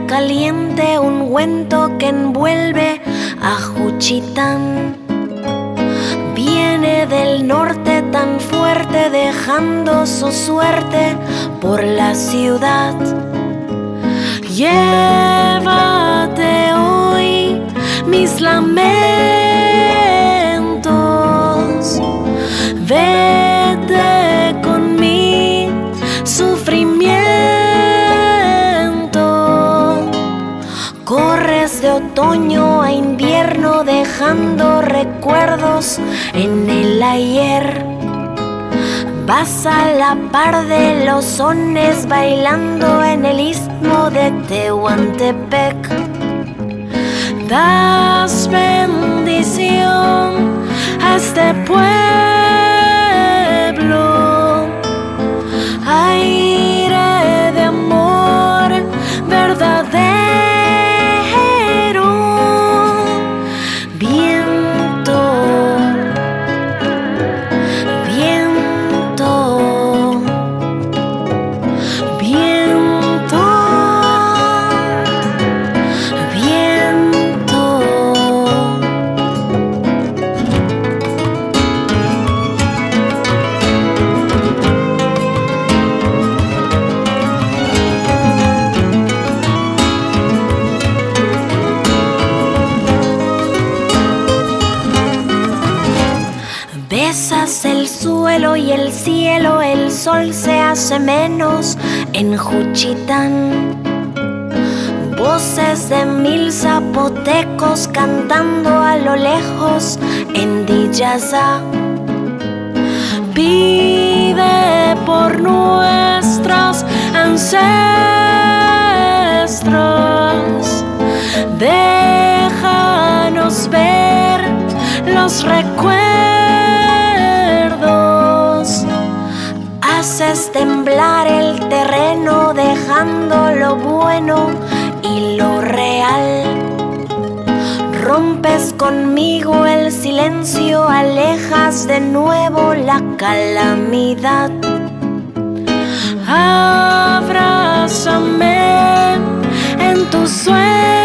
caliente, ungüento que envuelve a Juchitán. Viene del norte tan fuerte, dejando su suerte por la ciudad. Llévate hoy mis lamentos, vete con mi sufrimiento. Corres de otoño a invierno, dejando recuerdos en el ayer. Vas a la par de los sones, bailando en el istmo de Tehuantepec. Das bendición a este pueblo, aire de amor verdadero. Viento, viento, viento, viento. Besas el suelo y el cielo, el sol se hace menos en Juchitán. Voces de 1000 zapotecos cantando a lo lejos en Dillazá. Pide por nuestros ancestros, déjanos ver los recuerdos. Haces temblar el terreno, dejando lo bueno y lo real. Rompes conmigo el silencio, alejas de nuevo la calamidad. Abrázame en tus sueños,